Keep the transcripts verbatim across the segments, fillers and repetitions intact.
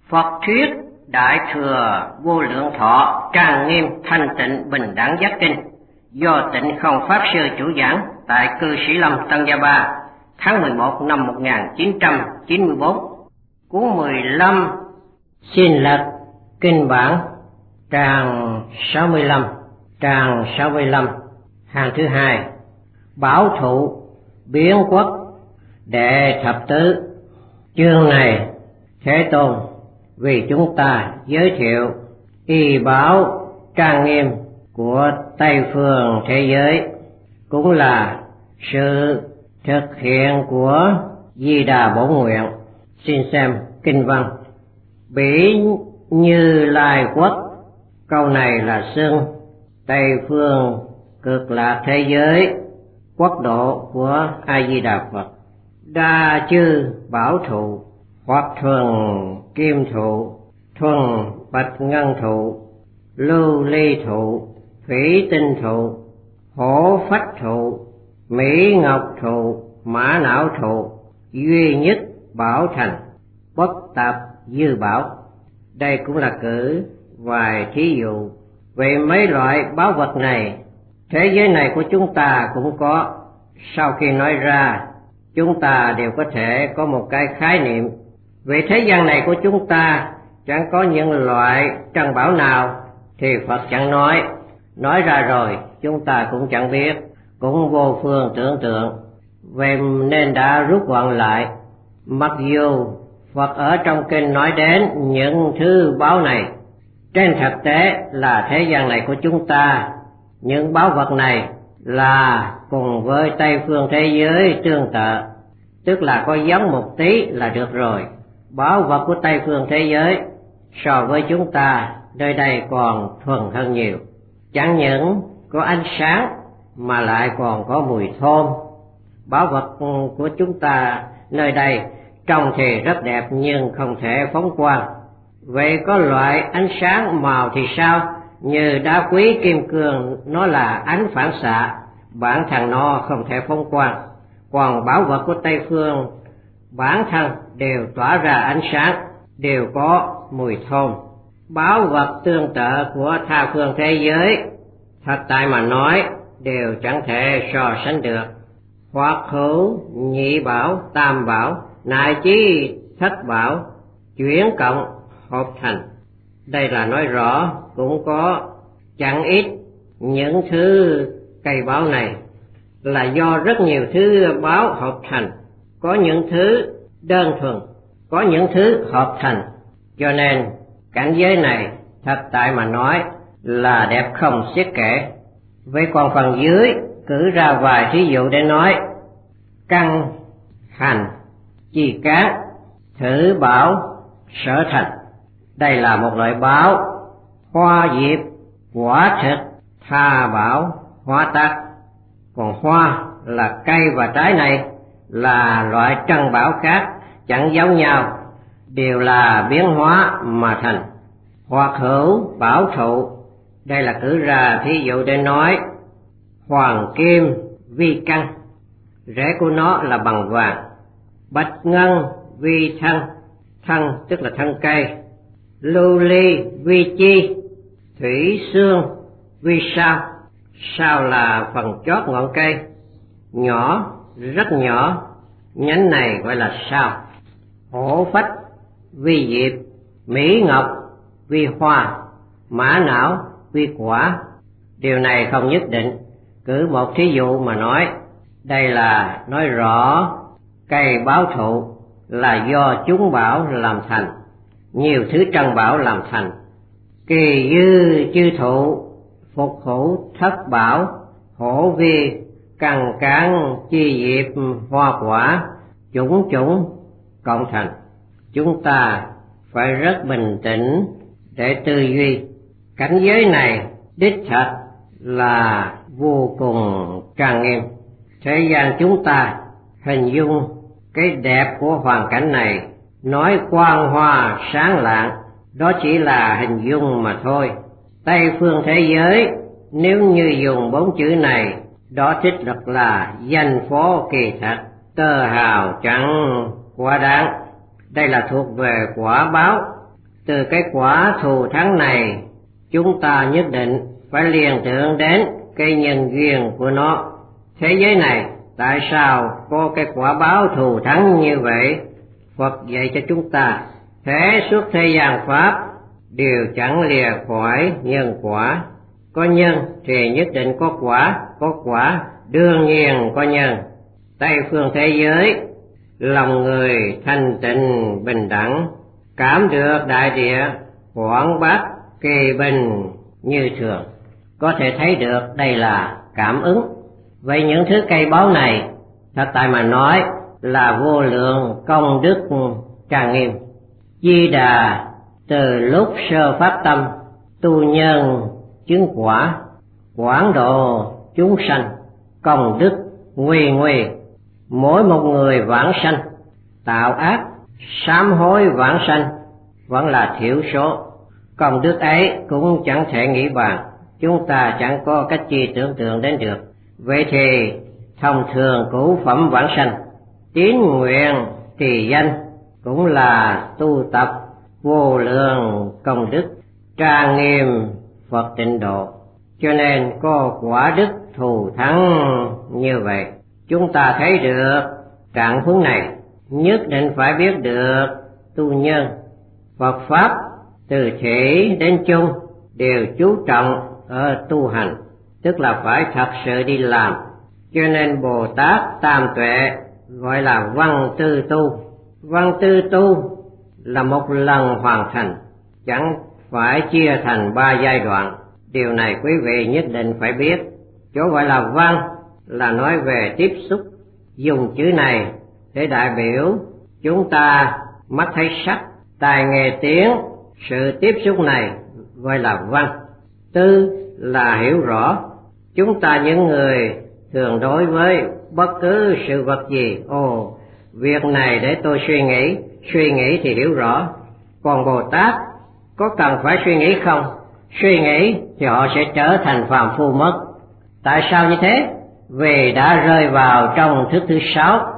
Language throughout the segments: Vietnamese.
Phật thuyết Đại Thừa Vô Lượng Thọ Trang Nghiêm Thanh Tịnh Bình Đẳng Giác Kinh do Tịnh Không Pháp Sư chủ giảng tại Cư Sĩ Lâm Tân Gia Ba tháng mười một năm một nghìn chín trăm chín mươi bốn. Cuốn mười lăm xin lật kinh bản trang sáu mươi lăm, trang sáu mươi lăm, hàng thứ hai. Bảo thụ biến quốc đệ thập tứ. Chương này Thế Tôn vì chúng ta giới thiệu y bảo trang nghiêm của Tây phương thế giới, cũng là sự thực hiện của Di Đà Bổn Nguyện. Xin xem kinh văn. Bỉ Như Lai quốc, câu này là xưng Tây phương cực lạc thế giới, quốc độ của A Di Đà Phật. Đa chư bảo thụ, hoặc thuần kim thụ, thuần bạch ngân thụ, lưu ly thụ, thủy tinh thụ, hổ phách thụ, mỹ ngọc thụ, mã não thụ, duy nhất bảo thành, bất tạp dư bảo. Đây cũng là cử vài thí dụ về mấy loại báu vật này. Thế giới này của chúng ta cũng có. Sau khi nói ra, chúng ta đều có thể có một cái khái niệm về thế gian này của chúng ta. Chẳng có những loại trân bảo nào thì Phật chẳng nói. Nói ra rồi chúng ta cũng chẳng biết, cũng vô phương tưởng tượng, vậy nên đã rút gọn lại. Mặc dù Phật ở trong kinh nói đến những thứ báu này, trên thực tế là thế gian này của chúng ta, những báu vật này là cùng với Tây phương thế giới tương tự, tức là có giống một tí là được rồi. Báu vật của Tây phương thế giới so với chúng ta nơi đây còn thuần hơn nhiều. Chẳng những có ánh sáng mà lại còn có mùi thơm. Báu vật của chúng ta nơi đây trông thì rất đẹp nhưng không thể phóng quang. Vậy có loại ánh sáng màu thì sao? Như đá quý kim cương, nó là ánh phản xạ, bản thân nó không thể phóng quang. Còn báu vật của Tây phương bản thân đều tỏa ra ánh sáng, đều có mùi thơm. Báu vật tương tự của tha phương thế giới, thật tại mà nói đều chẳng thể so sánh được. Hoặc hữu nhị bảo, tam bảo,乃chí thất bảo, chuyển cộng hợp thành. Đây là nói rõ cũng có chẳng ít những thứ cây báu này là do rất nhiều thứ báu hợp thành. Có những thứ đơn thuần, có những thứ hợp thành, cho nên cảnh giới này thật tại mà nói là đẹp không xiết kể. Vậy còn phần dưới cử ra vài thí dụ để nói. Căn hành chi cát, thử bảo sở thành. Đây là một loại báo. Hoa diệp, quả thực, tha bảo, hoa tác. Còn hoa là cây và trái này là loại trân bảo khác, chẳng giống nhau, đều là biến hóa mà thành. Hoặc hữu bảo thụ, đây là cử ra thí dụ để nói. Hoàng kim vi căn, rễ của nó là bằng vàng. Bạch ngân vi thân, thân tức là thân cây. Lưu ly vi chi, thủy xương vi sao, sao là phần chót ngọn cây, nhỏ, rất nhỏ, nhánh này gọi là sao. Hổ phách vi diệp, mỹ ngọc vi hoa, mã não vi quả. Điều này không nhất định, cứ một thí dụ mà nói. Đây là nói rõ cây báo thụ là do chúng bảo làm thành, nhiều thứ trân bảo làm thành. Kỳ dư chư thụ, phục hữu thất bảo, hổ vi cằn cán chi diệp hoa quả, chủng chủng cộng thành. Chúng ta phải rất bình tĩnh để tư duy. Cảnh giới này đích thật là vô cùng trang nghiêm. Thế gian chúng ta hình dung cái đẹp của hoàn cảnh này, nói quang hoa sáng lạng, đó chỉ là hình dung mà thôi. Tây phương thế giới nếu như dùng bốn chữ này, đó thích thật là danh phố kỳ thật, tơ hào chẳng quá đáng. Đây là thuộc về quả báo Từ cái quả thù thắng này, chúng ta nhất định phải liên tưởng đến cái nhân duyên của nó. Thế giới này tại sao có cái quả báo thù thắng như vậy? Phật dạy cho chúng ta, thế suốt thế gian pháp đều chẳng lìa khỏi nhân quả. Có nhân thì nhất định có quả, có quả đương nhiên có nhân. Tây phương thế giới, lòng người thanh tịnh bình đẳng, cảm được đại địa quảng bác kỳ bình như thường. Có thể thấy được đây là cảm ứng. Vậy những thứ cây báu này thật tại mà nói là vô lượng công đức trang nghiêm. Di Đà từ lúc sơ phát tâm tu nhân chứng quả, quảng độ chúng sanh, công đức nguy nguy. Mỗi một người vãng sanh tạo ác sám hối vãng sanh vẫn là thiểu số. Công đức ấy cũng chẳng thể nghĩ bàn, chúng ta chẳng có cách chi tưởng tượng đến được. Vậy thì thông thường cửu phẩm vãng sanh, tín nguyện trì danh cũng là tu tập vô lượng công đức trang nghiêm Phật tịnh độ, cho nên có quả đức thù thắng như vậy. Chúng ta thấy được trạng huống này, nhất định phải biết được tu nhân. Phật pháp từ thể đến chung đều chú trọng ở tu hành, tức là phải thật sự đi làm. Cho nên Bồ Tát Tam Tuệ gọi là văn tư tu. Văn tư tu là một lần hoàn thành, chẳng phải chia thành ba giai đoạn. Điều này quý vị nhất định phải biết. Chỗ gọi là văn là nói về tiếp xúc, dùng chữ này để đại biểu chúng ta mắt thấy sắc, tai nghe tiếng, sự tiếp xúc này gọi là văn. Tư là hiểu rõ. Chúng ta những người thường đối với bất cứ sự vật gì, ồ, việc này để tôi suy nghĩ, suy nghĩ thì hiểu rõ. Còn Bồ Tát có cần phải suy nghĩ không? Suy nghĩ thì họ sẽ trở thành phàm phu mất. Tại sao như thế? Vì đã rơi vào trong thức thứ sáu.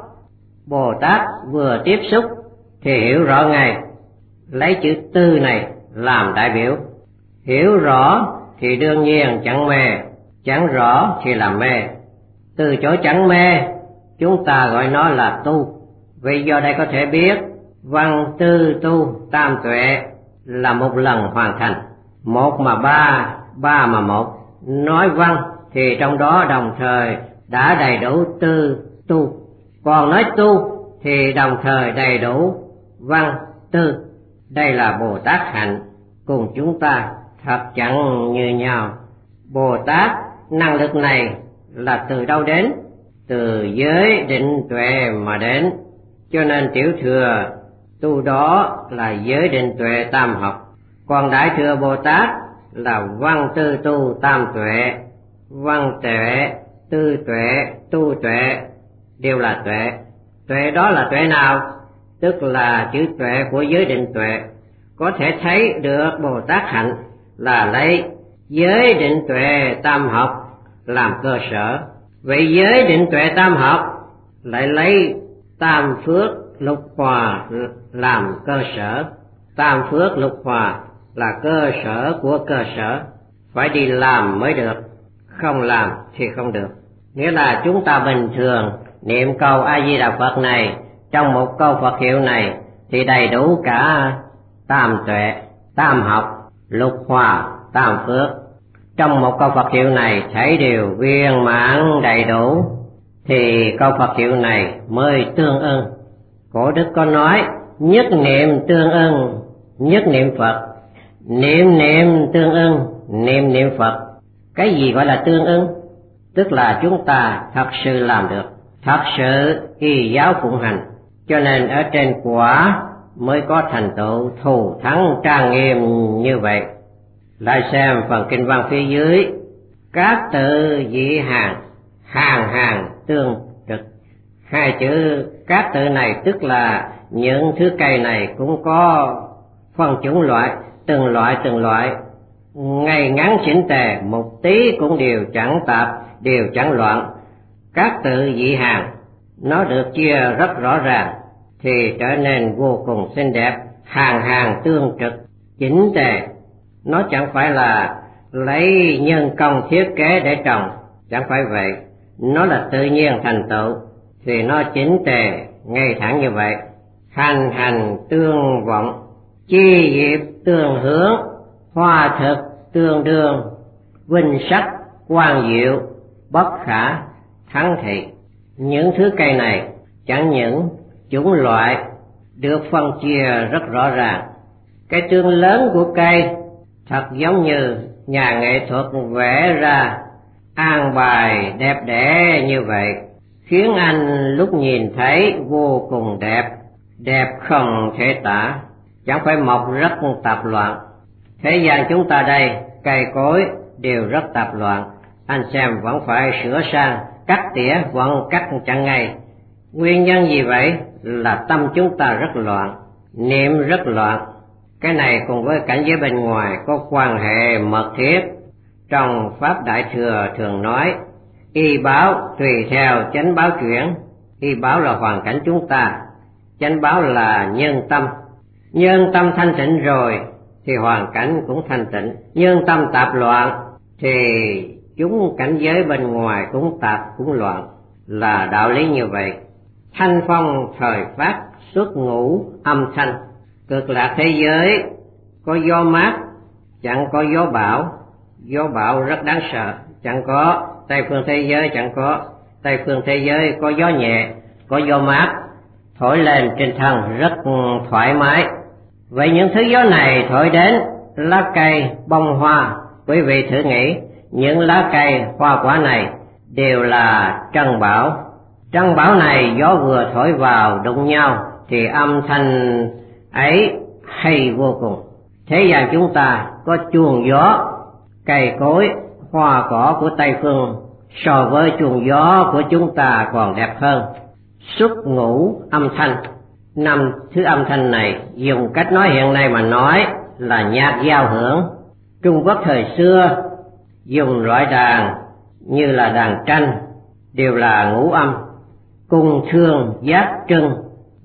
Bồ Tát vừa tiếp xúc thì hiểu rõ ngay, lấy chữ tư này làm đại biểu. Hiểu rõ thì đương nhiên chẳng mê, chẳng rõ thì là mê. Từ chỗ chẳng mê, chúng ta gọi nó là tu. Vì do đây có thể biết văn tư tu tam tuệ là một lần hoàn thành. Một mà ba, ba mà một. Nói văn thì trong đó đồng thời đã đầy đủ tư tu. Còn nói tu thì đồng thời đầy đủ văn tư. Đây là Bồ Tát hạnh, cùng chúng ta thật chẳng như nhau. Bồ Tát năng lực này là từ đâu đến? Từ giới định tuệ mà đến. Cho nên tiểu thừa tu đó là giới định tuệ tam học. Còn đại thừa Bồ Tát là văn tư tu tam tuệ. Văn tuệ, tư tuệ, tu tuệ đều là tuệ. Tuệ đó là tuệ nào? Tức là chữ tuệ của giới định tuệ. Có thể thấy được Bồ Tát hạnh là lấy giới định tuệ tam học làm cơ sở. Vậy giới định tuệ tam học lại lấy tam phước lục hòa làm cơ sở. Tam phước lục hòa là cơ sở của cơ sở, phải đi làm mới được, không làm thì không được. Nghĩa là chúng ta bình thường niệm câu A Di Đà Phật này, trong một câu Phật hiệu này thì đầy đủ cả tam tuệ, tam học, lục hòa, tam phước. Trong một câu Phật hiệu này thấy đều viên mãn đầy đủ thì câu Phật hiệu này mới tương ưng. Cổ đức có nói nhất niệm tương ưng, nhất niệm Phật, niệm niệm tương ưng, niệm niệm Phật. Cái gì gọi là tương ưng? Tức là chúng ta thật sự làm được, thật sự y giáo phụng hành. Cho nên ở trên quả mới có thành tựu thù thắng trang nghiêm như vậy. Lại xem phần kinh văn phía dưới. Các tự dị hàng, hàng hàng tương trực. Hai chữ các tự này tức là những thứ cây này cũng có phân chủng loại, từng loại từng loại, ngay ngắn chỉnh tề, một tí cũng đều chẳng tạp, đều chẳng loạn. Các tự dị hàng nó được chia rất rõ ràng thì trở nên vô cùng xinh đẹp, hàng hàng tương trực. chỉnh tề. Nó chẳng phải là lấy nhân công thiết kế để trồng, chẳng phải vậy. Nó là tự nhiên thành tựu, thì nó chỉnh tề ngay thẳng như vậy. Hành hành tương vọng, chi diệp tương hướng, hoa thực tương đương, vinh sắc quang diệu, bất khả thắng thị. Những thứ cây này chẳng những chủng loại được phân chia rất rõ ràng. Cái tương lớn của cây thật giống như nhà nghệ thuật vẽ ra an bài đẹp đẽ như vậy, khiến anh lúc nhìn thấy vô cùng đẹp, đẹp không thể tả, chẳng phải mọc rất tạp loạn. Thế gian chúng ta đây, cây cối đều rất tạp loạn, anh xem vẫn phải sửa sang, cắt tỉa vẫn cắt chẳng ngay. Nguyên nhân gì vậy? Là tâm chúng ta rất loạn, niệm rất loạn. Cái này cùng với cảnh giới bên ngoài có quan hệ mật thiết. Trong Pháp Đại Thừa thường nói, y báo tùy theo chánh báo chuyển. Y báo là hoàn cảnh chúng ta, chánh báo là nhân tâm. Nhân tâm thanh tịnh rồi thì hoàn cảnh cũng thanh tịnh. Nhân tâm tạp loạn thì chúng cảnh giới bên ngoài cũng tạp cũng loạn, là đạo lý như vậy. Thanh phong thời phát xuất ngũ âm thanh. Cực lạc thế giới có gió mát, chẳng có gió bão. Gió bão rất đáng sợ, chẳng có. Tây phương thế giới chẳng có. Tây phương thế giới có gió nhẹ, có gió mát, thổi lên trên thân rất thoải mái. Vậy những thứ gió này thổi đến lá cây bông hoa, quý vị thử nghĩ, những lá cây hoa quả này đều là trân bảo. Trân bảo này gió vừa thổi vào đụng nhau thì âm thanh ấy hay vô cùng. Thế gian chúng ta có chuông gió, cây cối, hoa cỏ của Tây phương so với chuông gió của chúng ta còn đẹp hơn. Xuất ngũ âm thanh. Năm thứ âm thanh này dùng cách nói hiện nay mà nói là nhạc giao hưởng. Trung Quốc thời xưa dùng loại đàn như là đàn tranh đều là ngũ âm, cung thương giác trưng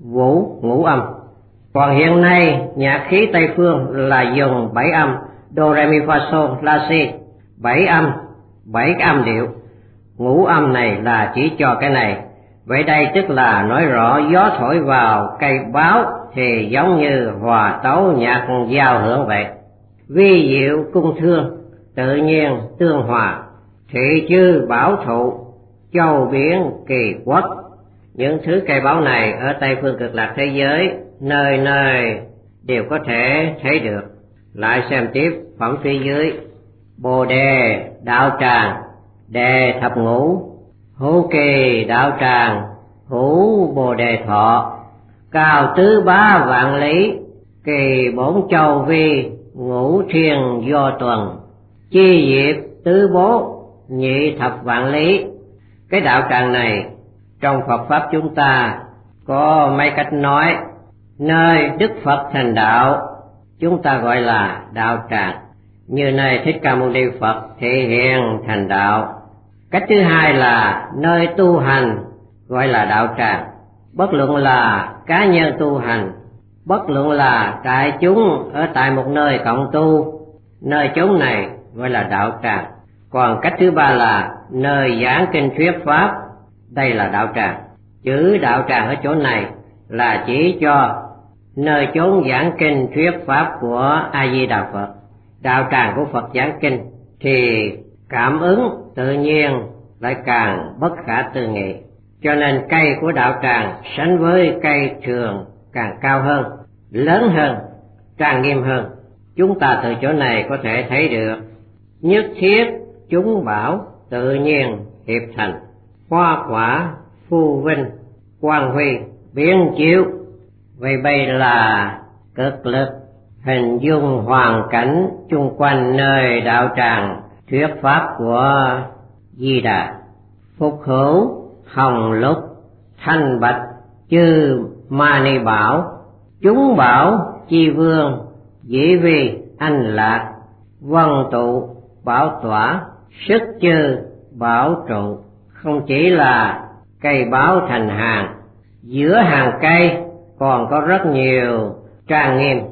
vũ ngũ âm. Còn hiện nay nhạc khí Tây phương là dùng bảy âm, do re mi fa sol la si, bảy âm, bảy cái âm điệu. Ngũ âm này là chỉ cho cái này. Vậy đây tức là nói rõ gió thổi vào cây báo thì giống như hòa tấu nhạc giao hưởng vậy. Vi diệu cung thương, tự nhiên tương hòa, thị chư bảo thụ, châu biển kỳ quốc. Những thứ cây báo này ở Tây phương cực lạc thế giới nơi nơi đều có thể thấy được. Lại xem tiếp phẩm phía dưới. Bồ đề đạo tràng, đề thập ngũ, hữu kỳ đạo tràng, hữu bồ đề thọ, cao tứ bá vạn lý, kỳ bổn châu vi, ngũ thiên do tuần, chi diệp tứ bố, nhị thập vạn lý. Cái đạo tràng này trong Phật pháp chúng ta có mấy cách nói. Nơi Đức Phật thành đạo chúng ta gọi là đạo tràng, như nơi Thích Ca Mâu Ni Phật thể hiện thành đạo. Cách thứ hai là nơi tu hành gọi là đạo tràng. Bất luận là cá nhân tu hành, bất luận là đại chúng ở tại một nơi cộng tu, nơi chốn này gọi là đạo tràng. Còn cách thứ ba là nơi giảng kinh thuyết pháp, đây là đạo tràng. Chữ đạo tràng ở chỗ này là chỉ cho nơi chốn giảng kinh thuyết pháp của A Di Đà Phật. Đạo tràng của Phật giảng kinh thì cảm ứng tự nhiên lại càng bất khả tư nghị. Cho nên cây của đạo tràng sánh với cây thường càng cao hơn, lớn hơn, trang nghiêm hơn. Chúng ta từ chỗ này có thể thấy được nhất thiết chúng bảo tự nhiên hiệp thành, hoa quả phu vinh quang huy biến chiếu. Vậy đây là cực lực hình dung hoàn cảnh chung quanh nơi đạo tràng thuyết pháp của Di Đà. Phục hữu hồng lục thanh bạch chư ma ni bảo, chúng bảo chi vương dĩ vi anh lạc, vân tụ bảo tỏa sức chư bảo trụ. Không chỉ là cây báo thành hàng, giữa hàng cây còn có rất nhiều trang nghiêm.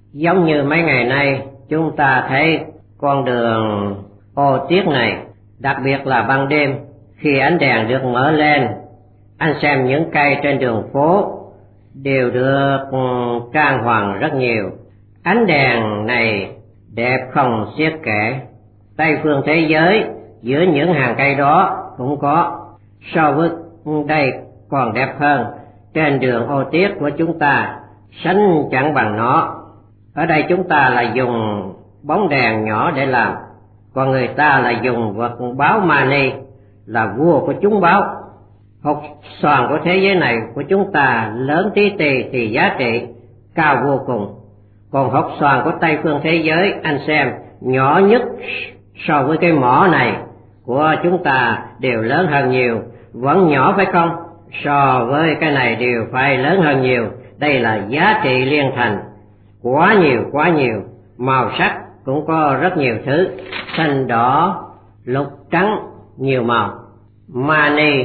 Giống như mấy ngày nay chúng ta thấy con đường ô tiết này, đặc biệt là ban đêm khi ánh đèn được mở lên, anh xem những cây trên đường phố đều được trang hoàng rất nhiều. Ánh đèn này đẹp không xiết kể. Tây phương thế giới giữa những hàng cây đó cũng có, so với đây còn đẹp hơn. Trên đường ô tiết của chúng ta sánh chẳng bằng nó. Ở đây chúng ta là dùng bóng đèn nhỏ để làm, còn người ta là dùng vật báo mani, là vua của chúng báo. Hột xoàn của thế giới này của chúng ta lớn tí tì thì giá trị cao vô cùng, còn hột xoàn của Tây phương thế giới anh xem nhỏ nhất so với cái mỏ này của chúng ta đều lớn hơn nhiều. Vẫn nhỏ phải không? So với cái này đều phải lớn hơn nhiều. Đây là giá trị liên thành, quá nhiều quá nhiều. Màu sắc cũng có rất nhiều thứ, xanh đỏ lục trắng nhiều màu. Mani,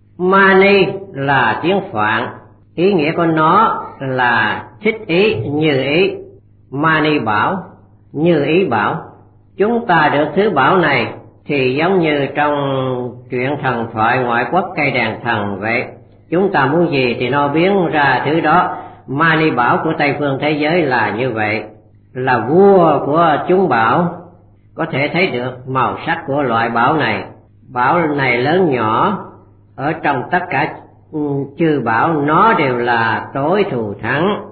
mani là tiếng Phạn, ý nghĩa của nó là thích ý, như ý. Mani bảo, như ý bảo. Chúng ta được thứ bảo này thì giống như trong truyện thần thoại ngoại quốc cây đèn thần vậy. Chúng ta muốn gì thì nó biến ra thứ đó. Mani bảo của Tây phương thế giới là như vậy, là vua của chúng bảo. Có thể thấy được màu sắc của loại bảo này. Bảo này lớn nhỏ, ở trong tất cả chư bảo nó đều là tối thù thắng.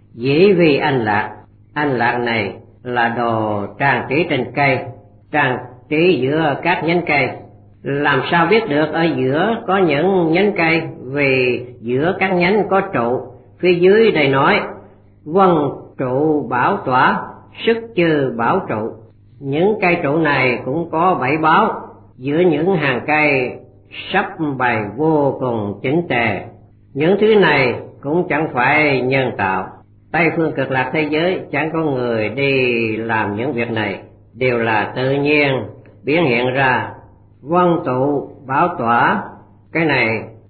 Dĩ vì anh lạc, anh lạc này là đồ trang trí trên cây, trang trí giữa các nhánh cây. Làm sao biết được ở giữa có những nhánh cây? Vì giữa các nhánh có trụ. Phía dưới đây nói vân trụ bảo tỏa, sức chư bảo trụ. Những cây trụ này cũng có bảy báo, giữa những hàng cây sắp bày vô cùng chỉnh tề. Những thứ này cũng chẳng phải nhân tạo. Tây phương cực lạc thế giới chẳng có người đi làm những việc này, đều là tự nhiên biến hiện ra. Vân tụ bảo tỏa, cái này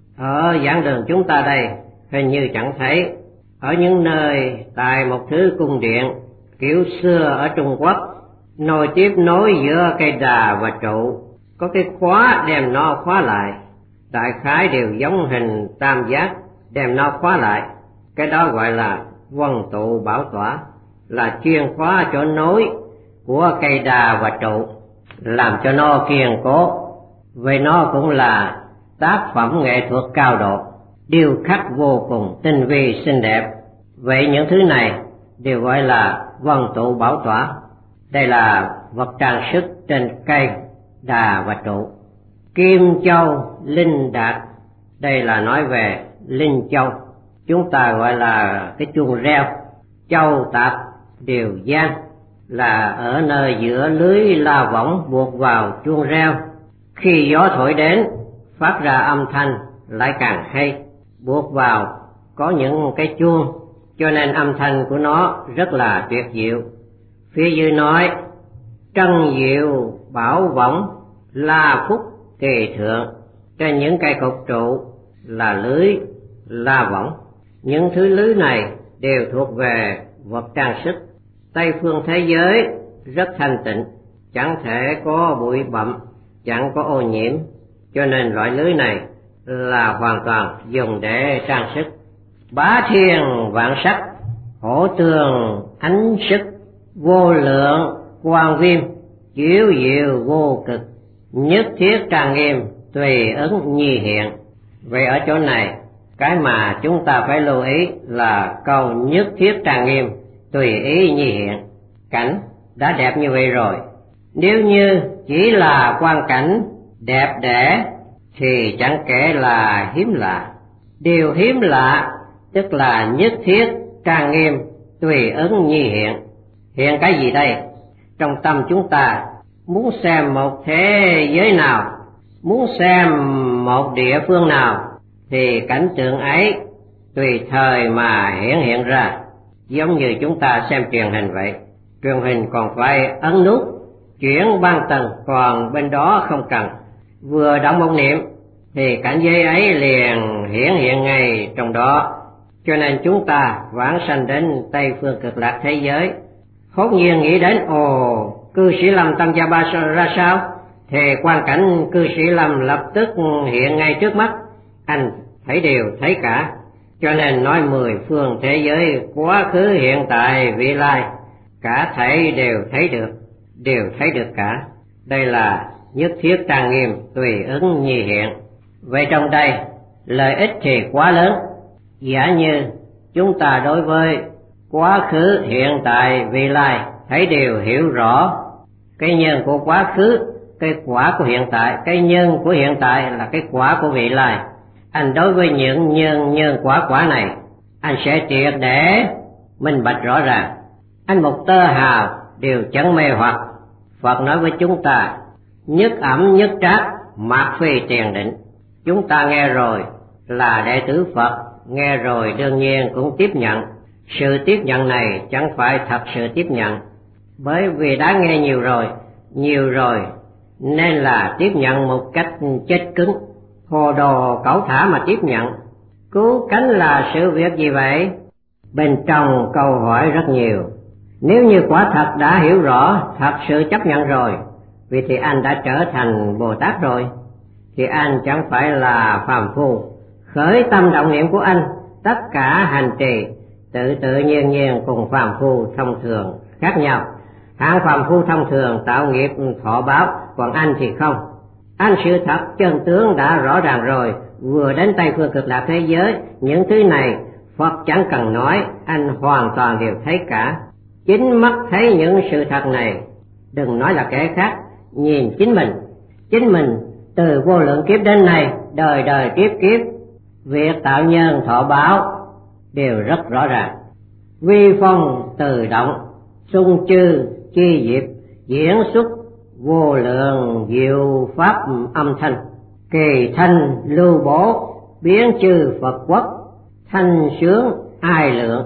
ở giảng đường chúng ta đây hình như chẳng thấy. Ở những nơi tại một thứ cung điện kiểu xưa ở Trung Quốc, nồi tiếp nối giữa cây đà và trụ, có cái khóa đem nó khóa lại. Đại khái đều giống hình tam giác, đem nó khóa lại. Cái đó gọi là vân tụ bảo tỏa, là chuyên khóa chỗ nối của cây đà và trụ, làm cho nó kiên cố. Vậy nó cũng là tác phẩm nghệ thuật cao độ, điêu khắc vô cùng tinh vi xinh đẹp. Vậy những thứ này đều gọi là vân tụ bảo tỏa. Đây là vật trang sức trên cây đà và trụ. Kim châu linh đạt, đây là nói về linh châu. Chúng ta gọi là cái chuông reo. Châu tạp đều gian, là ở nơi giữa lưới la võng buộc vào chuông reo. Khi gió thổi đến phát ra âm thanh lại càng hay. Buộc vào có những cái chuông, cho nên âm thanh của nó rất là tuyệt diệu. Phía dưới nói trân diệu bảo võng, la phúc kỳ thượng. Trên những cây cột trụ là lưới la võng. Những thứ lưới này đều thuộc về vật trang sức. Tây phương thế giới rất thanh tịnh, chẳng thể có bụi bặm, chẳng có ô nhiễm, cho nên loại lưới này là hoàn toàn dùng để trang sức. Bá thiên vạn sắc, hổ tường ánh sức, vô lượng quang viêm, chiếu diệu vô cực, nhất thiết trang nghiêm, tùy ứng nhi hiện. Vậy ở chỗ này, cái mà chúng ta phải lưu ý là câu nhất thiết trang nghiêm, tùy ý nhi hiện. Cảnh đã đẹp như vậy rồi, nếu như chỉ là quang cảnh đẹp đẽ thì chẳng kể là hiếm lạ. Điều hiếm lạ tức là nhất thiết trang nghiêm, tùy ứng nhi hiện. Hiện cái gì đây? Trong tâm chúng ta muốn xem một thế giới nào, muốn xem một địa phương nào, thì cảnh tượng ấy tùy thời mà hiển hiện ra. Giống như chúng ta xem truyền hình vậy, truyền hình còn phải ấn nút chuyển ban tầng, còn bên đó không cần. Vừa động một niệm thì cảnh giới ấy liền hiển hiện ngay trong đó. Cho nên chúng ta vãng sanh đến Tây Phương Cực Lạc thế giới, hốt nhiên nghĩ đến ồ, cư sĩ Lâm Tăng Gia Ba ra sao? Thì quan cảnh cư sĩ Lâm lập tức hiện ngay trước mắt, anh thấy đều thấy cả. Cho nên nói mười phương thế giới, quá khứ hiện tại vị lai, cả thảy đều thấy được, đều thấy được cả. Đây là nhất thiết trang nghiêm, tùy ứng nhi hiện. Vậy trong đây lợi ích thì quá lớn. Giả như chúng ta đối với quá khứ hiện tại vị lai thấy đều hiểu rõ cái nhân của quá khứ, cái quả của hiện tại, cái nhân của hiện tại là cái quả của vị lai. Anh đối với những nhân nhân quả quả này, anh sẽ triệt để minh bạch rõ ràng. Anh một tơ hào đều chẳng mê hoặc. Phật nói với chúng ta, nhất ẩm nhất trác, mạt phi tiền định. Chúng ta nghe rồi là đệ tử Phật, nghe rồi đương nhiên cũng tiếp nhận. Sự tiếp nhận này chẳng phải thật sự tiếp nhận, bởi vì đã nghe nhiều rồi, nhiều rồi nên là tiếp nhận một cách chết cứng, hồ đồ cẩu thả mà tiếp nhận. Cứu cánh là sự việc gì vậy? Bên trong câu hỏi rất nhiều. Nếu như quả thật đã hiểu rõ, thật sự chấp nhận rồi, vì thì anh đã trở thành Bồ Tát rồi, thì anh chẳng phải là phàm phu. Khởi tâm động niệm của anh, tất cả hành trì tự tự nhiên nhiên cùng phàm phu thông thường khác nhau. Hạng phàm phu thông thường tạo nghiệp thọ báo, còn anh thì không. Anh sự thật chân tướng đã rõ ràng rồi, vừa đến Tây Phương Cực Lạc thế giới, những thứ này Phật chẳng cần nói, anh hoàn toàn đều thấy cả. Chính mắt thấy những sự thật này, đừng nói là kẻ khác, nhìn chính mình. Chính mình từ vô lượng kiếp đến nay, đời đời kiếp kiếp, việc tạo nhân thọ báo đều rất rõ ràng. Vi phong từ động, xung chư chi diệp, diễn xuất vô lượng diệu pháp âm thanh. Kỳ thanh lưu bổ, biến chư Phật quốc, thanh sướng ai lượng.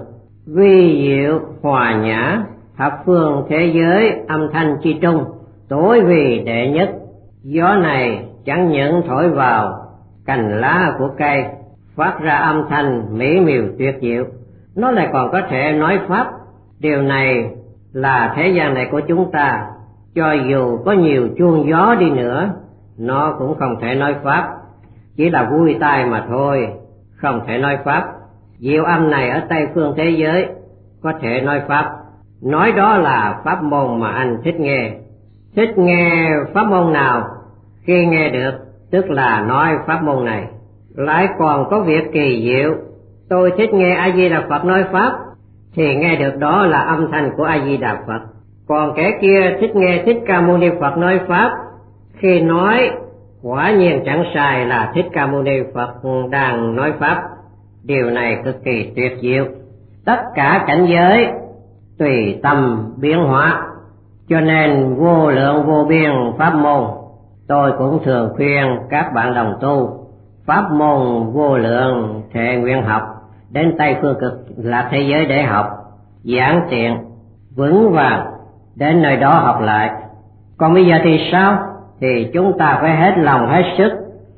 Vi diệu hòa nhã, thập phương thế giới âm thanh chi trung, tối vì đệ nhất. Gió này chẳng những thổi vào cành lá của cây, phát ra âm thanh mỹ miều tuyệt diệu, nó lại còn có thể nói pháp. Điều này là thế gian này của chúng ta, cho dù có nhiều chuông gió đi nữa, nó cũng không thể nói pháp, chỉ là vui tai mà thôi, không thể nói pháp. Diệu âm này ở Tây Phương thế giới có thể nói pháp, nói đó là pháp môn mà anh thích nghe. Thích nghe pháp môn nào, khi nghe được tức là nói pháp môn này. Lại còn có việc kỳ diệu, tôi thích nghe A Di Đà Phật nói pháp, thì nghe được đó là âm thanh của A Di Đà Phật. Còn kẻ kia thích nghe Thích Ca Mâu Ni Phật nói pháp, khi nói quả nhiên chẳng sai là Thích Ca Mâu Ni Phật đang nói pháp. Điều này cực kỳ tuyệt diệu. Tất cả cảnh giới tùy tâm biến hóa, cho nên vô lượng vô biên pháp môn. Tôi cũng thường khuyên các bạn đồng tu pháp môn vô lượng thệ nguyện học, đến Tây Phương Cực Lạc thế giới để học, giảng tiện, vững vàng, đến nơi đó học lại. Còn bây giờ thì sao? Thì chúng ta phải hết lòng hết sức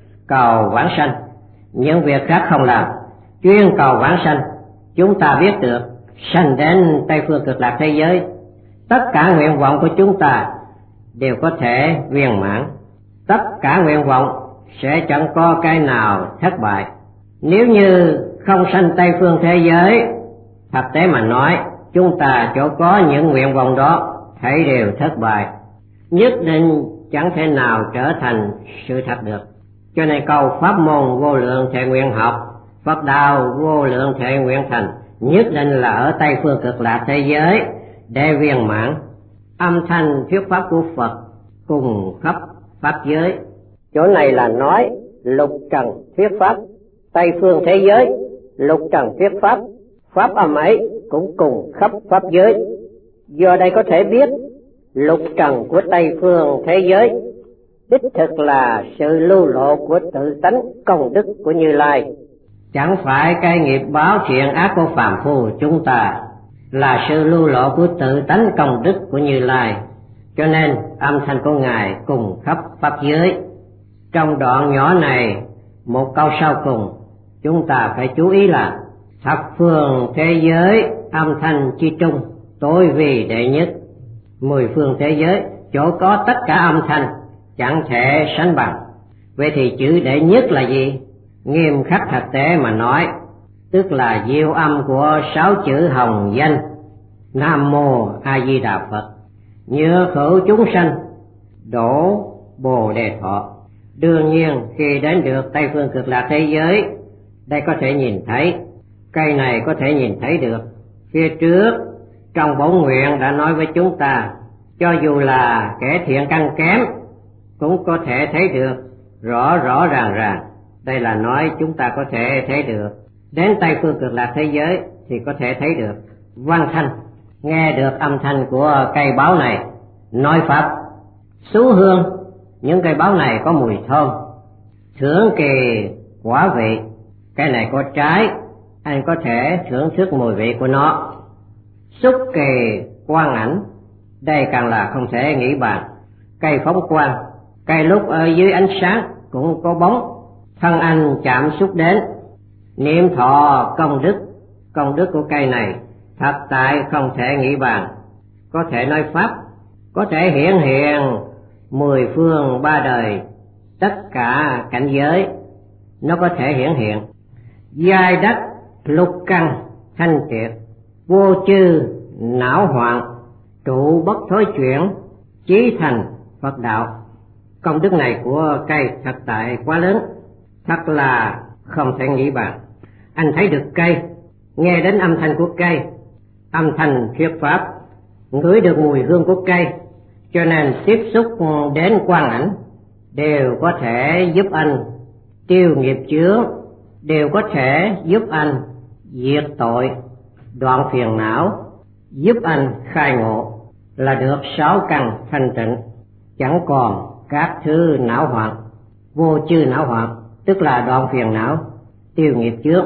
cầu vãng sanh. Những việc khác không làm, chuyên cầu vãng sanh. Chúng ta biết được sanh đến Tây Phương Cực Lạc thế giới, tất cả nguyện vọng của chúng ta đều có thể viên mãn. Tất cả nguyện vọng sẽ chẳng có cái nào thất bại. Nếu như không sanh Tây Phương thế giới, thực tế mà nói, chúng ta chỗ có những nguyện vọng đó thấy đều thất bại, nhất định chẳng thể nào trở thành sự thật được. Cho nên câu pháp môn vô lượng thệ nguyện học, Phật đạo vô lượng thệ nguyện thành, nhất định là ở Tây Phương Cực Lạc thế giới để viên mãn. Âm thanh thuyết pháp của Phật cùng khắp pháp giới. Chỗ này là nói lục trần thuyết pháp, Tây Phương thế giới lục trần thuyết pháp, pháp âm ấy cũng cùng khắp pháp giới. Do đây có thể biết lục trần của Tây Phương thế giới đích thực là sự lưu lộ của tự tánh công đức của Như Lai, chẳng phải cái nghiệp báo thiện ác của phàm phu chúng ta, là sự lưu lộ của tự tánh công đức của Như Lai. Cho nên âm thanh của Ngài cùng khắp pháp giới. Trong đoạn nhỏ này, một câu sau cùng chúng ta phải chú ý là Thập phương thế giới âm thanh chi trung, tối vì đệ nhất. Mười phương thế giới chỗ có tất cả âm thanh, chẳng thể sánh bằng. Vậy thì chữ đệ nhất là gì? Nghiêm khắc thực tế mà nói, tức là diệu âm của sáu chữ hồng danh Nam Mô A Di Đà Phật, nhựa khẩu chúng sanh, đổ Bồ Đề Thọ. Đương nhiên khi đến được Tây phương cực lạc thế giới, đây có thể nhìn thấy, cây này có thể nhìn thấy được. Phía trước trong bổn nguyện đã nói với chúng ta, cho dù là kẻ thiện căn kém cũng có thể thấy được rõ rõ ràng ràng. Đây là nói chúng ta có thể thấy được. Đến Tây phương cực lạc thế giới thì có thể thấy được văn thanh, nghe được âm thanh của cây báo này nói pháp. Xú hương, những cây báo này có mùi thơm. Thưởng kỳ quả vị, cái này có trái, anh có thể thưởng thức mùi vị của nó. Xúc kỳ quang ảnh, đây càng là không thể nghĩ bàn. Cây phóng quang, cây lúc ở dưới ánh sáng cũng có bóng, thân anh chạm xúc đến. Niệm thọ công đức, công đức của cây này thật tại không thể nghĩ bàn. Có thể nói pháp, có thể hiển hiện mười phương ba đời, tất cả cảnh giới nó có thể hiển hiện. Giai đất lục căn thanh triệt, vô chư não hoạn, trụ bất thối chuyển, chí thành Phật đạo. Công đức này của cây thật tại quá lớn, thật là không thể nghĩ bàn. Anh thấy được cây, nghe đến âm thanh của cây, âm thanh thuyết pháp, ngửi được mùi hương của cây, cho nên tiếp xúc đến quang ảnh đều có thể giúp anh tiêu nghiệp chướng, đều có thể giúp anh diệt tội, đoạn phiền não, giúp anh khai ngộ, là được sáu căn thanh tịnh, chẳng còn các thứ não hoạn. Vô chư não hoạn tức là đoạn phiền não, tiêu nghiệp chướng.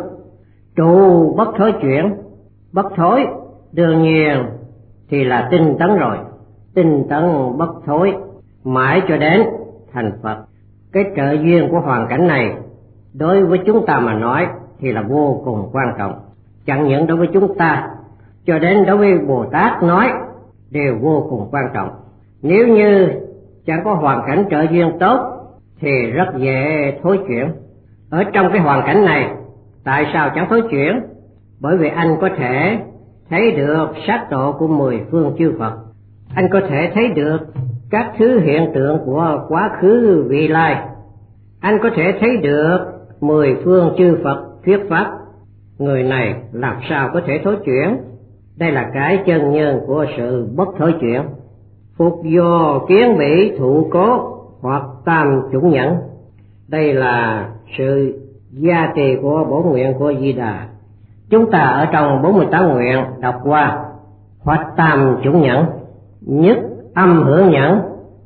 Trụ bất thối chuyển, bất thối đương nhiên thì là tinh tấn rồi, tinh tấn bất thối mãi cho đến thành Phật. Cái trợ duyên của hoàn cảnh này đối với chúng ta mà nói thì là vô cùng quan trọng. Chẳng những đối với chúng ta, cho đến đối với Bồ Tát nói đều vô cùng quan trọng. Nếu như chẳng có hoàn cảnh trợ duyên tốt thì rất dễ thối chuyển. Ở trong cái hoàn cảnh này, tại sao chẳng thối chuyển? Bởi vì anh có thể thấy được sát độ của mười phương chư Phật, anh có thể thấy được các thứ hiện tượng của quá khứ vị lai, anh có thể thấy được mười phương chư Phật thuyết pháp. Người này làm sao có thể thối chuyển? Đây là cái chân nhân của sự bất thối chuyển. Phục do kiến bỉ thụ cố hoặc tam chủng nhẫn, đây là sự gia trì của bổn nguyện của Di Đà. Chúng ta ở trong bốn mươi tám nguyện đọc qua hoặc tam chủng nhẫn: nhất âm hưởng nhẫn,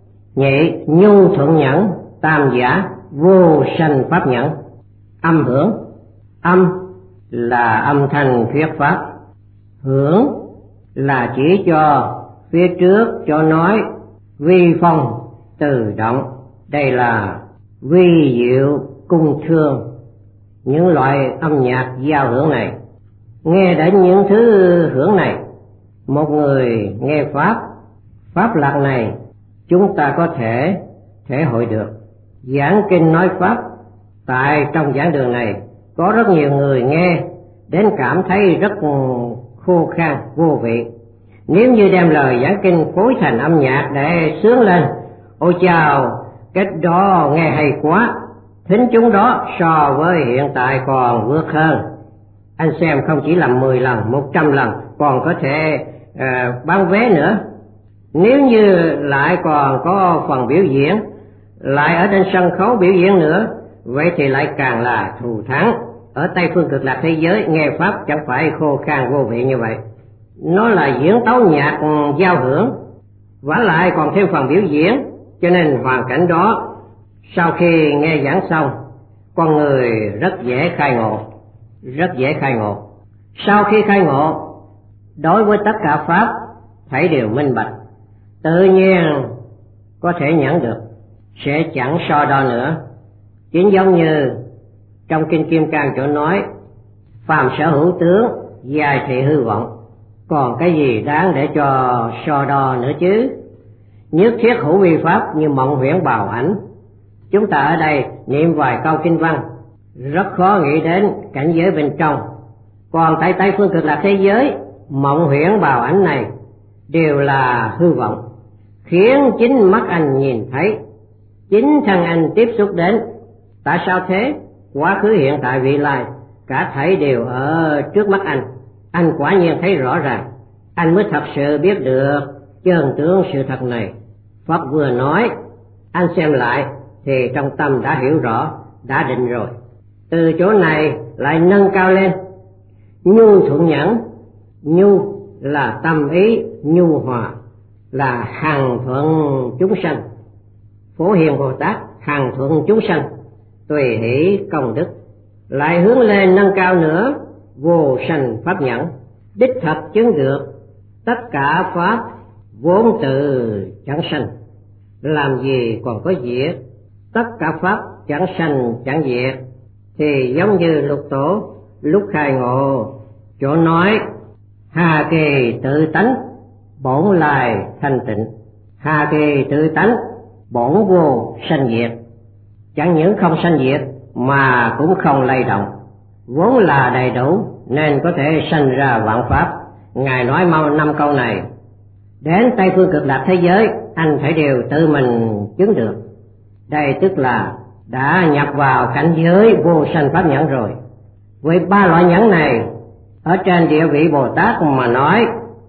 nhị nhu thuận nhẫn, tam giả vô sanh pháp nhẫn. Âm hưởng, âm là âm thanh thuyết pháp, hưởng là chỉ cho phía trước cho nói vi phong từ động, đây là vi diệu cung thương. Những loại âm nhạc giao hưởng này, nghe đến những thứ hưởng này, một người nghe pháp, pháp lạc này chúng ta có thể thể hội được. Giảng kinh nói pháp, tại trong giảng đường này có rất nhiều người nghe đến cảm thấy rất khô khan vô vị. Nếu như đem lời giảng kinh phối thành âm nhạc để sướng lên, ôi chào, cái đó nghe hay quá, thính chúng đó so với hiện tại còn vượt hơn. Anh xem không chỉ là mười lần, một trăm lần, còn có thể uh, bán vé nữa. Nếu như lại còn có phần biểu diễn, lại ở trên sân khấu biểu diễn nữa, vậy thì lại càng là thù thắng. Ở Tây phương cực lạc thế giới nghe pháp chẳng phải khô khan vô vị như vậy, nó là diễn tấu nhạc giao hưởng, vả lại còn thêm phần biểu diễn. Cho nên hoàn cảnh đó, sau khi nghe giảng xong, con người rất dễ khai ngộ, rất dễ khai ngộ. Sau khi khai ngộ, đối với tất cả pháp thấy đều minh bạch, tự nhiên có thể nhẫn được, sẽ chẳng so đo nữa. Chính giống như trong kinh Kim Cang chỗ nói, phàm sở hữu tướng, giai thị hư vọng, còn cái gì đáng để cho so đo nữa chứ? Nhất thiết hữu vi pháp như mộng huyễn bào ảnh. Chúng ta ở đây niệm vài câu kinh văn, rất khó nghĩ đến cảnh giới bên trong. Còn tại Tây phương cực lạc thế giới, mộng huyễn bào ảnh này đều là hư vọng, khiến chính mắt anh nhìn thấy, chính thân anh tiếp xúc đến. Tại sao thế? Quá khứ, hiện tại, vị lai, cả thảy đều ở trước mắt anh. Anh quả nhiên thấy rõ ràng, anh mới thật sự biết được chân tướng sự thật này. Pháp vừa nói, anh xem lại thì trong tâm đã hiểu rõ, đã định rồi. Từ chỗ này lại nâng cao lên, nhu thuận nhẫn. Nhu là tâm ý nhu hòa, là hằng thuận chúng sanh. Phổ Hiền Bồ Tát hằng thuận chúng sanh, tùy hỷ công đức. Lại hướng lên nâng cao nữa, vô sanh pháp nhẫn. Đích thật chứng được tất cả pháp vốn từ chẳng sanh, làm gì còn có diệt. Tất cả pháp chẳng sanh chẳng diệt, thì giống như Lục Tổ lúc khai ngộ chỗ nói: hà kỳ tự tánh, bổn lai thanh tịnh. Hà kỳ tự tánh, bổn vô sanh diệt. Chẳng những không sanh diệt mà cũng không lay động, vốn là đầy đủ nên có thể sanh ra vạn pháp. Ngài nói mau năm câu này, đến Tây phương cực lạc thế giới anh phải đều tự mình chứng được. Đây tức là đã nhập vào cảnh giới vô sanh pháp nhẫn rồi. Với ba loại nhẫn này, ở trên địa vị Bồ Tát mà nói,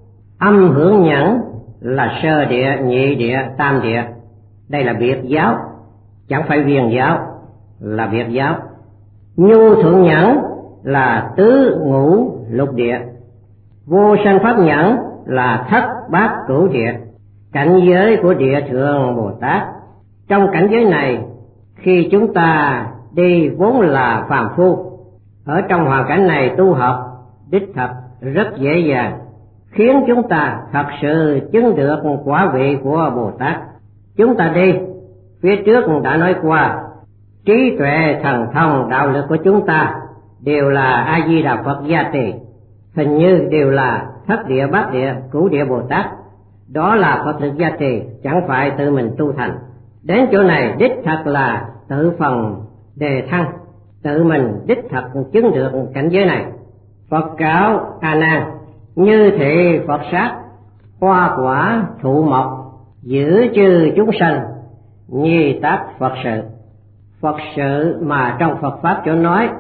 âm hưởng nhẫn là sơ địa, nhị địa, tam địa. Đây là biệt giáo, chẳng phải viền giáo, là biệt giáo. Nhu thuận nhẫn là tứ ngũ lục địa. Vô sanh pháp nhẫn là thất bát cửu địa, cảnh giới của địa thượng Bồ Tát. Trong cảnh giới này, khi chúng ta đi vốn là phàm phu, ở trong hoàn cảnh này tu học đích thật rất dễ dàng, khiến chúng ta thật sự chứng được quả vị của Bồ Tát. Chúng ta đi, phía trước đã nói qua, trí tuệ thần thông đạo lực của chúng ta đều là A Di Đà Phật gia trì, hình như đều là thất địa, bát địa, cửu địa Bồ Tát. Đó là Phật lực gia trì, chẳng phải tự mình tu thành. Đến chỗ này đích thật là tự phần đề thăng, tự mình đích thật chứng được cảnh giới này. Phật cáo A Nan: như thị Phật sát, hoa quả thụ mộc, giữ chư chúng sanh, nhi tác Phật sự. Phật sự mà trong Phật pháp chỗ nói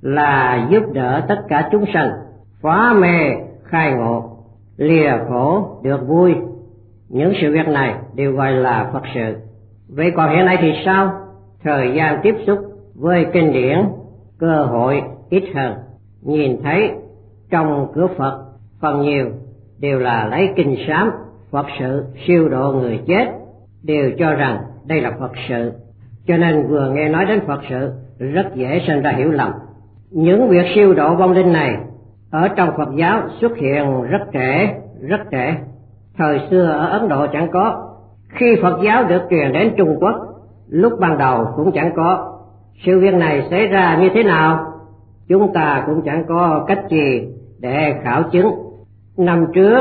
là giúp đỡ tất cả chúng sanh phá mê khai ngộ, lìa khổ được vui. Những sự việc này đều gọi là Phật sự. Vậy còn hiện nay thì sao? Thời gian tiếp xúc với kinh điển, cơ hội ít hơn. Nhìn thấy trong cửa Phật phần nhiều đều là lấy kinh sám Phật sự siêu độ người chết, đều cho rằng đây là Phật sự. Cho nên vừa nghe nói đến Phật sự rất dễ sinh ra hiểu lầm. Những việc siêu độ vong linh này ở trong Phật giáo xuất hiện rất trễ, rất trễ. Thời xưa ở Ấn Độ chẳng có, khi Phật giáo được truyền đến Trung Quốc, lúc ban đầu cũng chẳng có. Sự việc này xảy ra như thế nào? Chúng ta cũng chẳng có cách gì để khảo chứng. Năm trước,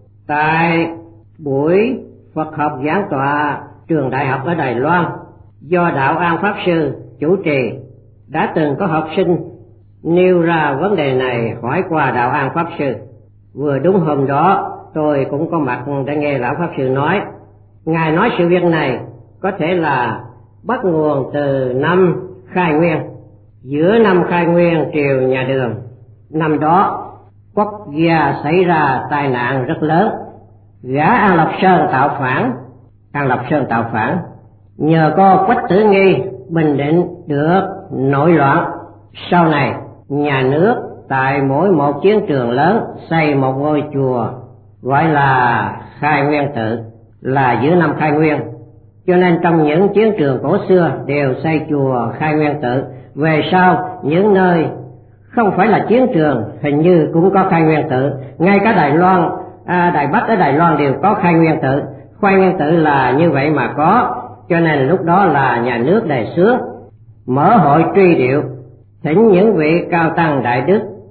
tại buổi Phật học giảng tọa trường đại học ở Đài Loan, do Đạo An Pháp Sư chủ trì, đã từng có học sinh nêu ra vấn đề này hỏi qua Đạo An Pháp Sư. Vừa đúng hôm đó tôi cũng có mặt để nghe Lão Pháp Sư nói. Ngài nói sự việc này có thể là bắt nguồn từ năm Khai Nguyên. Giữa năm Khai Nguyên triều nhà Đường, năm đó quốc gia xảy ra tai nạn rất lớn. Gã An Lộc Sơn tạo phản, An Lộc Sơn tạo phản, nhờ có Quách Tử Nghi bình định được nội loạn. Sau này nhà nước tại mỗi một chiến trường lớn xây một ngôi chùa gọi là Khai Nguyên Tự, là giữa năm Khai Nguyên. Cho nên trong những chiến trường cổ xưa đều xây chùa Khai Nguyên Tự. Về sau những nơi không phải là chiến trường hình như cũng có Khai Nguyên Tự. Ngay cả Đài Loan, à, Đài Bắc ở Đài Loan đều có Khai Nguyên Tự. Khai Nguyên Tự là như vậy mà có. Cho nên lúc đó là nhà nước đề xướng mở hội truy điệu, thỉnh những vị cao tăng đại đức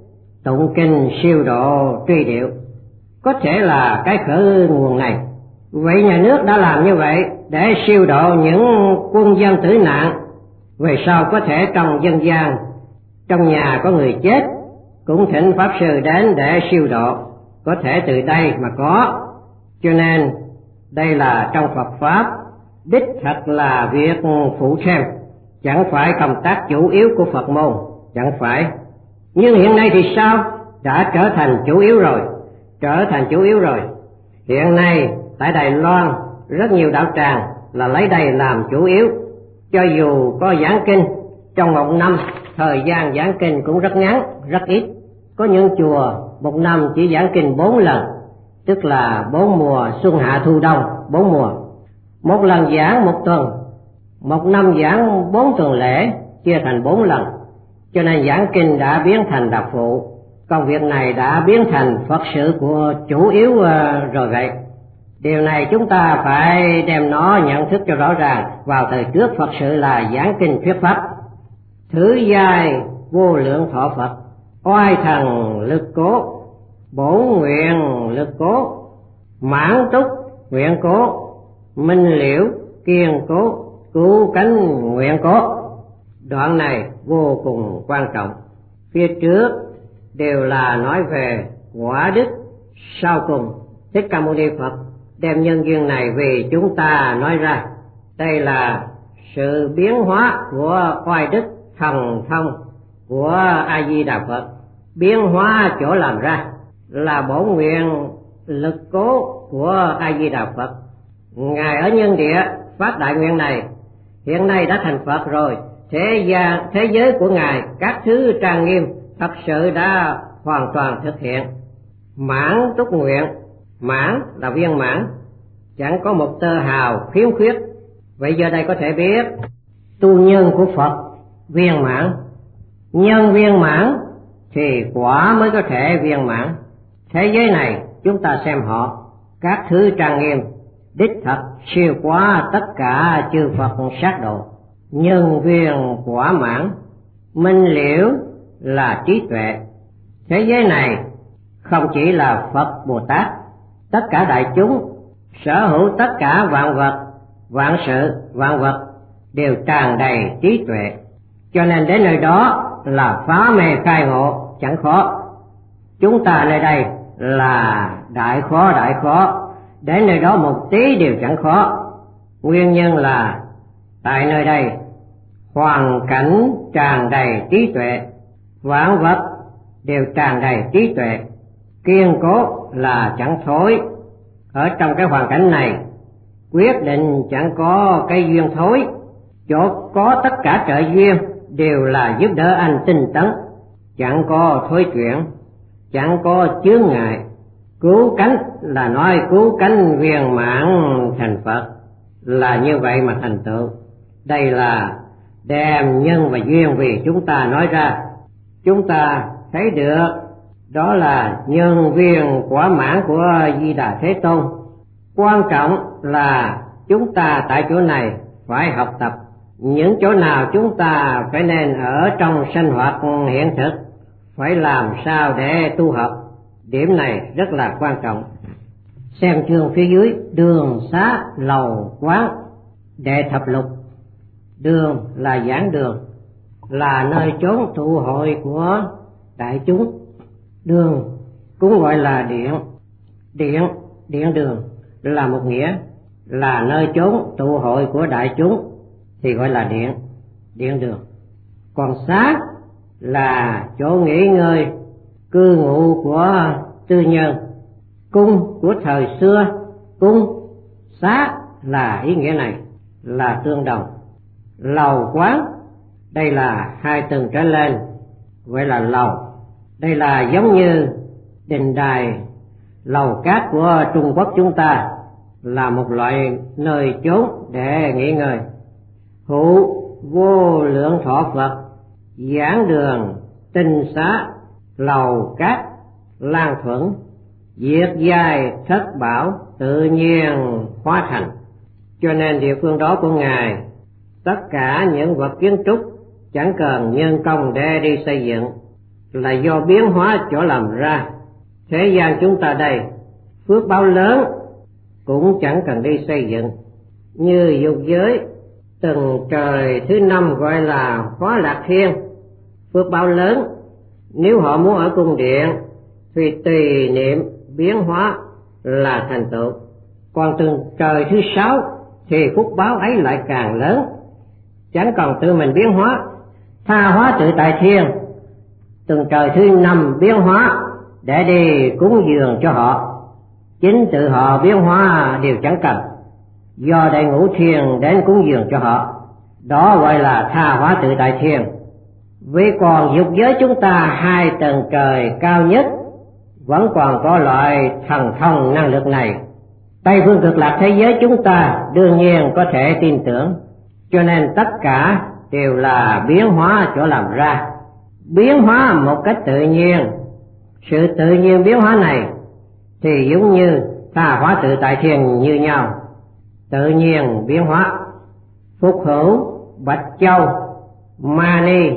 tụng kinh siêu độ truy điệu, có thể là cái khởi nguồn này. Vậy nhà nước đã làm như vậy để siêu độ những quân dân tử nạn, về sau có thể trong dân gian, trong nhà có người chết cũng thỉnh pháp sư đến để siêu độ, có thể từ đây mà có. Cho nên đây là trong Phật pháp đích thật là việc phụ thêm, chẳng phải công tác chủ yếu của Phật môn, chẳng phải. Nhưng hiện nay thì sao? Đã trở thành chủ yếu rồi, trở thành chủ yếu rồi. Hiện nay tại Đài Loan rất nhiều đạo tràng là lấy đây làm chủ yếu. Cho dù có giảng kinh trong một năm, thời gian giảng kinh cũng rất ngắn, rất ít. Có những chùa một năm chỉ giảng kinh bốn lần, tức là bốn mùa xuân hạ thu đông, bốn mùa. Một lần giảng một tuần, một năm giảng bốn tuần lễ, chia thành bốn lần. Cho nên giảng kinh đã biến thành đạo phụ, công việc này đã biến thành Phật sự của chủ yếu rồi vậy. Điều này chúng ta phải đem nó nhận thức cho rõ ràng. Vào thời trước Phật sự là giảng kinh thuyết pháp. Thứ giai vô lượng thọ Phật, oai thần lực cố, bổn nguyện lực cố, mãn túc nguyện cố, minh liễu kiên cố, cứu cánh nguyện cố. Đoạn này vô cùng quan trọng. Phía trước đều là nói về quả đức, sau cùng Thích Ca Mâu Ni Phật đem nhân duyên này vì chúng ta nói ra. Đây là sự biến hóa của oai đức thần thông của A Di Đà Phật, biến hóa chỗ làm ra là bổn nguyện lực cố của A Di Đà Phật. Ngài ở nhân địa phát đại nguyện này, hiện nay đã thành Phật rồi. Thế gian, thế giới của Ngài các thứ trang nghiêm thật sự đã hoàn toàn thực hiện. Mãn túc nguyện, mãn là viên mãn, chẳng có một tơ hào khiếm khuyết. Vậy giờ đây có thể biết tu nhân của Phật viên mãn, nhân viên mãn thì quả mới có thể viên mãn. Thế giới này chúng ta xem họ các thứ trang nghiêm, đích thật siêu quá tất cả chư Phật sát độ. Nhân viên quả mãn, minh liễu là trí tuệ. Thế giới này không chỉ là Phật Bồ Tát, tất cả đại chúng sở hữu tất cả vạn vật, vạn sự, vạn vật đều tràn đầy trí tuệ. Cho nên đến nơi đó là phá mê khai ngộ chẳng khó. Chúng ta nơi đây là đại khó đại khó, đến nơi đó một tí đều chẳng khó. Nguyên nhân là tại nơi đây hoàn cảnh tràn đầy trí tuệ, vạn vật đều tràn đầy trí tuệ, kiên cố là chẳng thối. Ở trong cái hoàn cảnh này quyết định chẳng có cái duyên thối, chỗ có tất cả trợ duyên đều là giúp đỡ anh tinh tấn, chẳng có thối chuyển, chẳng có chướng ngại. Cứu cánh là nói cứu cánh viên mãn thành Phật, là như vậy mà thành tựu. Đây là đem nhân và duyên vì chúng ta nói ra. Chúng ta thấy được đó là nhân viên quả mãn của Di Đà Thế Tôn. Quan trọng là chúng ta tại chỗ này phải học tập những chỗ nào chúng ta phải nên ở trong sinh hoạt hiện thực, phải làm sao để tu học. Điểm này rất là quan trọng. Xem chương phía dưới, đường xá lầu quán đệ thập lục. Đường là giảng đường, là nơi chốn tụ hội của đại chúng. Đường cũng gọi là điện. Điện, điện đường là một nghĩa, là nơi chốn tụ hội của đại chúng thì gọi là điện, điện đường. Còn xá là chỗ nghỉ ngơi, cư ngụ của tư nhân. Cung của thời xưa, cung, xá là ý nghĩa này, là tương đồng. Lầu quán, đây là hai tầng trở lên, gọi là lầu. Đây là giống như đình đài, lầu cát của Trung Quốc chúng ta, là một loại nơi chốn để nghỉ ngơi. Hữu vô lượng thọ Phật, giảng đường, tinh xá, lầu cát, lan thuẫn, diệt giai thất bảo, tự nhiên hóa thành. Cho nên địa phương đó của Ngài, tất cả những vật kiến trúc chẳng cần nhân công để đi xây dựng, là do biến hóa chỗ làm ra. Thế gian chúng ta đây, phước báo lớn cũng chẳng cần đi xây dựng. Như dục giới, tầng trời thứ năm gọi là Hóa Lạc Thiên, phước báo lớn. Nếu họ muốn ở cung điện thì tùy niệm biến hóa là thành tựu. Còn tầng trời thứ sáu thì phúc báo ấy lại càng lớn, chẳng còn tự mình biến hóa, tha hóa tự tại thiên. Tầng trời thứ năm biến hóa để đi cúng dường cho họ, chính tự họ biến hóa đều chẳng cần, do đại ngũ thiên đến cúng dường cho họ, đó gọi là tha hóa tự tại thiên. Vì còn dục giới chúng ta hai tầng trời cao nhất vẫn còn có loại thần thông năng lực này. Tây phương cực lạc thế giới chúng ta đương nhiên có thể tin tưởng, cho nên tất cả đều là biến hóa chỗ làm ra, biến hóa một cách tự nhiên. Sự tự nhiên biến hóa này thì giống như tha hóa tự tại thiên như nhau. Tự nhiên biến hóa, Phúc Hữu, Bạch Châu, Mani,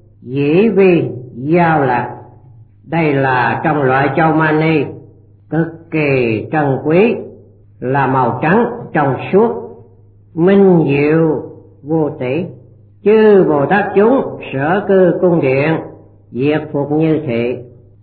Dĩ Vi, Giao Lạc, đây là trong loại châu Mani cực kỳ trân quý, là màu trắng trong suốt, minh diệu vô tỷ. Chư Bồ Tát chúng sở cư cung điện, diệt phục như thị.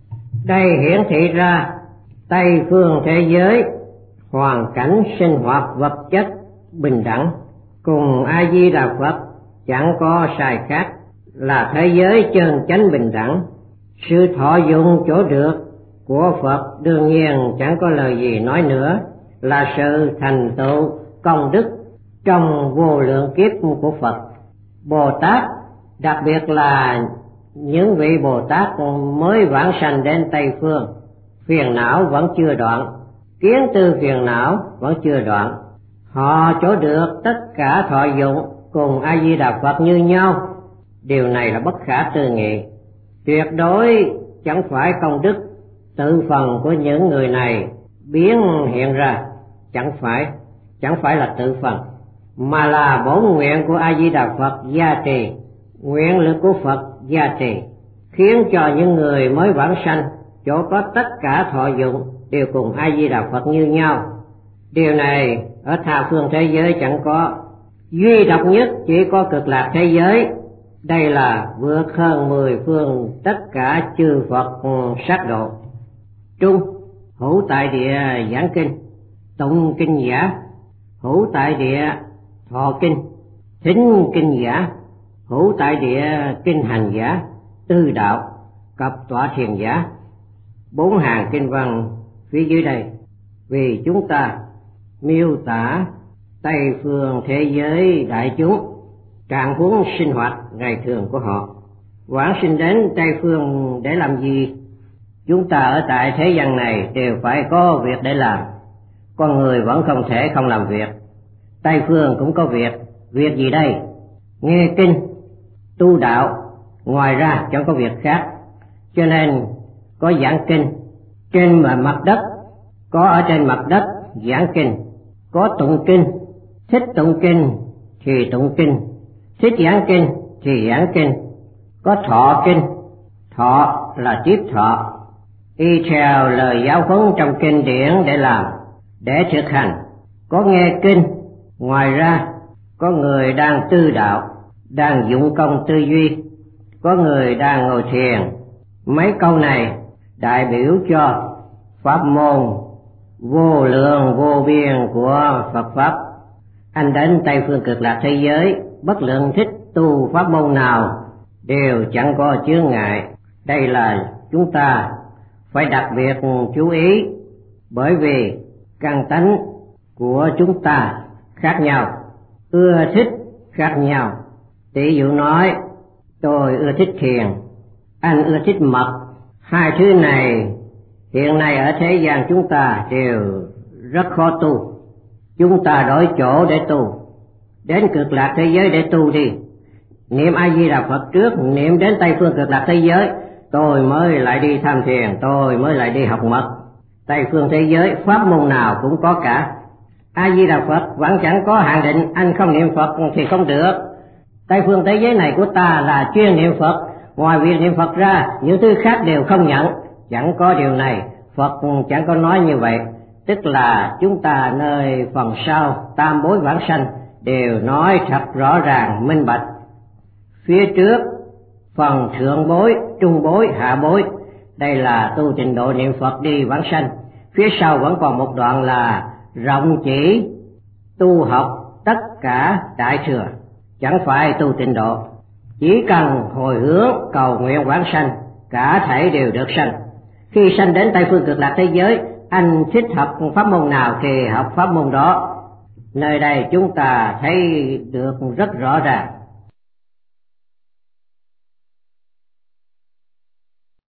Đây hiển thị ra Tây phương thế giới hoàn cảnh sinh hoạt vật chất bình đẳng, cùng A Di Đà Phật chẳng có sai khác, là thế giới chân chánh bình đẳng. Sự thọ dụng chỗ được của Phật đương nhiên chẳng có lời gì nói nữa, là sự thành tựu công đức trong vô lượng kiếp của Phật. Bồ Tát, đặc biệt là những vị Bồ Tát mới vãng sanh đến Tây phương, phiền não vẫn chưa đoạn, kiến tư phiền não vẫn chưa đoạn. Họ chỗ được tất cả thọ dụng cùng A Di Đà Phật như nhau. Điều này là bất khả tư nghị, tuyệt đối chẳng phải công đức tự phần của những người này biến hiện ra, chẳng phải chẳng phải là tự phần, mà là bổn nguyện của A Di Đà Phật gia trì, nguyện lực của Phật gia trì, khiến cho những người mới vãng sanh chỗ có tất cả thọ dụng đều cùng A Di Đà Phật như nhau. Điều này ở tha phương thế giới chẳng có, duy độc nhất chỉ có cực lạc thế giới. Đây là vượt hơn mười phương tất cả chư Phật sát độ. Trung, hữu tại địa giảng kinh, tụng kinh giả, hữu tại địa thọ kinh, thính kinh giả, hữu tại địa kinh hành giả, tư đạo, cập tọa thiền giả. Bốn hàng kinh văn phía dưới đây vì chúng ta miêu tả Tây phương thế giới đại chúng trạng huống sinh hoạt ngày thường của họ. Vãng sinh đến Tây phương để làm gì? Chúng ta ở tại thế gian này đều phải có việc để làm, con người vẫn không thể không làm việc. Tây phương cũng có việc. Việc gì đây? Nghe kinh, tu đạo, ngoài ra chẳng có việc khác. Cho nên có giảng kinh trên mặt đất, có ở trên mặt đất giảng kinh, có tụng kinh, thích tụng kinh thì tụng kinh, thích giảng kinh thì giảng kinh, có thọ kinh, thọ là tiếp thọ, y theo lời giáo huấn trong kinh điển để làm, để thực hành. Có nghe kinh, ngoài ra có người đang tư đạo, đang dụng công tư duy, có người đang ngồi thiền. Mấy câu này đại biểu cho pháp môn vô lượng vô biên của Phật Pháp. Anh đến Tây phương cực lạc thế giới, bất luận thích tu pháp môn nào đều chẳng có chướng ngại. Đây là chúng ta phải đặc biệt chú ý, bởi vì căn tánh của chúng ta khác nhau, ưa thích khác nhau. Tỷ dụ nói, tôi ưa thích thiền, anh ưa thích mật. Hai thứ này hiện nay ở thế gian chúng ta đều rất khó tu. Chúng ta đổi chỗ để tu, đến cực lạc thế giới để tu đi. Niệm A Di Đà Phật trước, niệm đến Tây phương cực lạc thế giới, tôi mới lại đi tham thiền, tôi mới lại đi học mật. Tây phương thế giới pháp môn nào cũng có cả. A Di Đà Phật vẫn chẳng có hạn định, anh không niệm Phật thì không được. Tây phương thế giới này của ta là chuyên niệm Phật, Ngoài việc niệm Phật ra, những thứ khác đều không nhận. Chẳng có điều này, Phật chẳng có nói như vậy. Tức là chúng ta nơi phần sau tam bối vãng sanh đều nói thật rõ ràng minh bạch. Phía trước phần thượng bối, trung bối, hạ bối, đây là tu trình độ niệm Phật đi vãng sanh. Phía sau vẫn còn một đoạn là rộng chỉ tu học tất cả đại thừa, chẳng phải tu tịnh độ. Chỉ cần hồi hướng cầu nguyện vãng sanh, cả thảy đều được sanh. Khi sanh đến Tây phương cực lạc thế giới, anh thích học pháp môn nào thì học pháp môn đó. Nơi đây chúng ta thấy được rất rõ ràng.